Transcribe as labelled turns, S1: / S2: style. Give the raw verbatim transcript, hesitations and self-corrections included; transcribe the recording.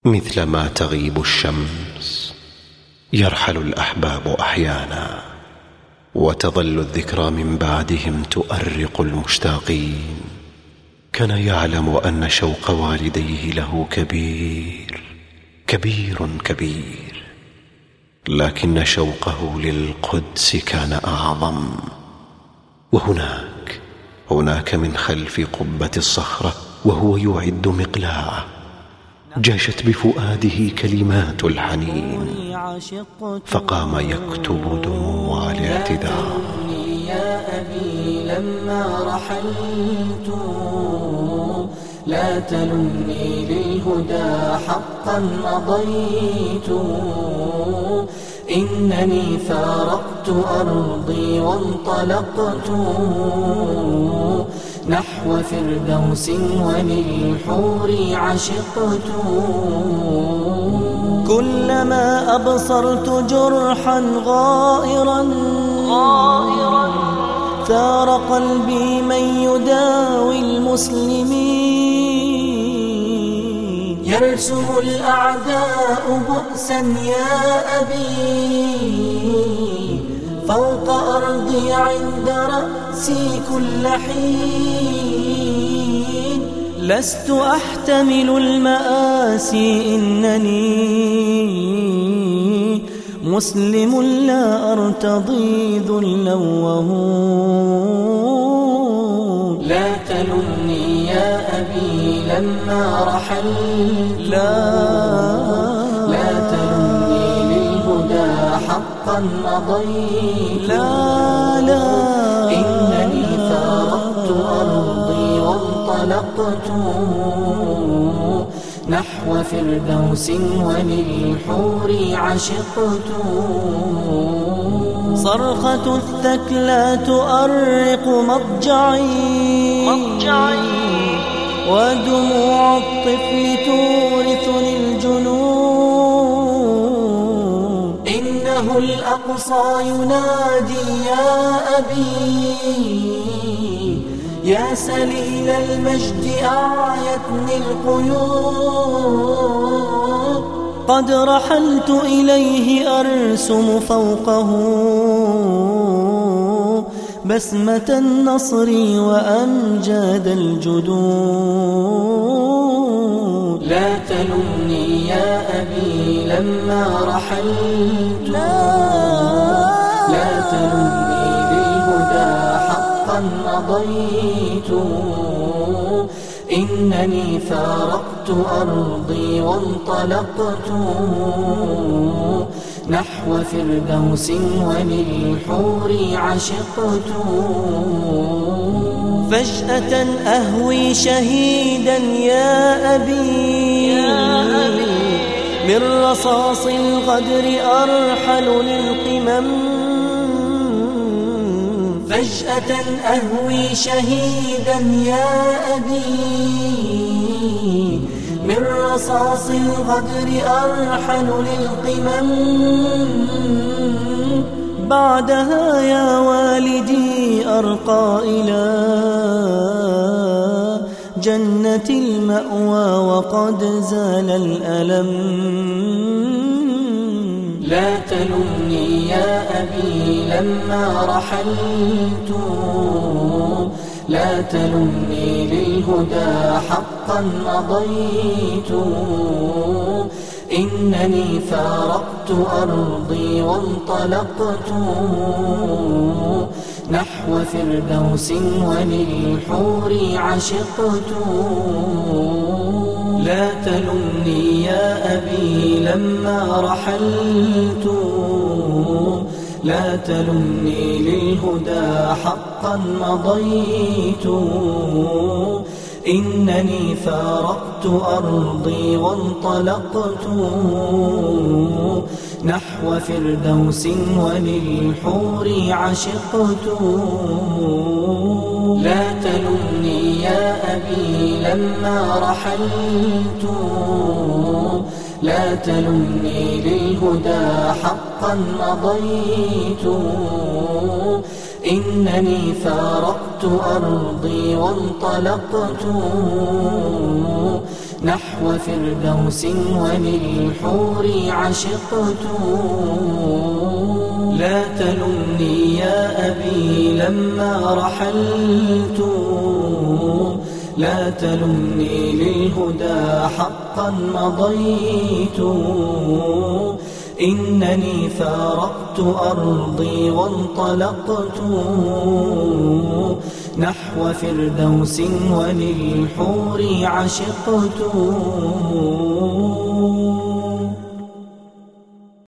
S1: مثلما تغيب الشمس يرحل الأحباب أحيانا، وتظل الذكرى من بعدهم تؤرق المشتاقين. كان يعلم أن شوق والديه له كبير كبير كبير، لكن شوقه للقدس كان أعظم. وهناك هناك من خلف قبة الصخرة وهو يعد مقلاعه جاشت بفؤاده كلمات الحنين، فقام يكتب دموع الاعتذار.
S2: يا أبي لما رحلت لا تلمني للهدى حقا مضيت، إنني فارقت أرضي وانطلقت نحو فردوس وللحور عشقت. كلما أبصرت جرحا غائرا ثار قلبي من يداوي المسلمين. يرسم الأعداء بؤسا يا أبي فوق أرضي عند رأسي كل حين. لست أحتمل المآسي إنني مسلم لا أرتضي ذلا وهون. لا تلمني يا أبي لما رحلت لا لا تلمني للهدى حقا مضيت. لا لا إنني فارقت أرضي وانطلقت نحو فردوس وللحور عشقت. صرخة الثكلى تؤرق مضجعي ودموع الطفل تورثني الجنون. إنه الأقصى ينادي يا أبي يا سليل المجد أعيتني القيود. قد رحلت إليه أرسم فوقه بسمة النصر وأمجاد الجدود. لا تلمني يا أبي لما رحلت لا تلمني للهدى حقا مضيت، إنني فارقت أرضي وانطلقت نحو فردوس وللحور عشقت. فجأة أهوي شهيدا يا أبي من رصاص الغدر أرحل للقمم. فجأة أهوي شهيدا يا أبي من رصاص الغدر أرحل للقمم. بعدها يا والدي أرقى إلى جنة المأوى وقد زال الألم. لا تلمني يا أبي لما رحلت لا تلمني للهدى حقا مضيت، إنني فارقت أرضي وانطلقت نحو فردوس وللحور عشقت. لا تلمني يا أبي لما رحلت لا تلمني للهدى حقا مضيت، إنني فارقت أرضي وانطلقت نحو فردوس وللحور عشقت. لا تلمني يا أبي لما رحلت لا تلمني للهدى حقا مضيت، إنني فارقت أرضي وانطلقت نحو فردوس وللحور عشقت. لا تلمني يا أبي لما رحلت، لا تلمني للهدى حقا مضيت. إنني فارقت أرضي وانطلقت نحو فردوس وللحور عشقت.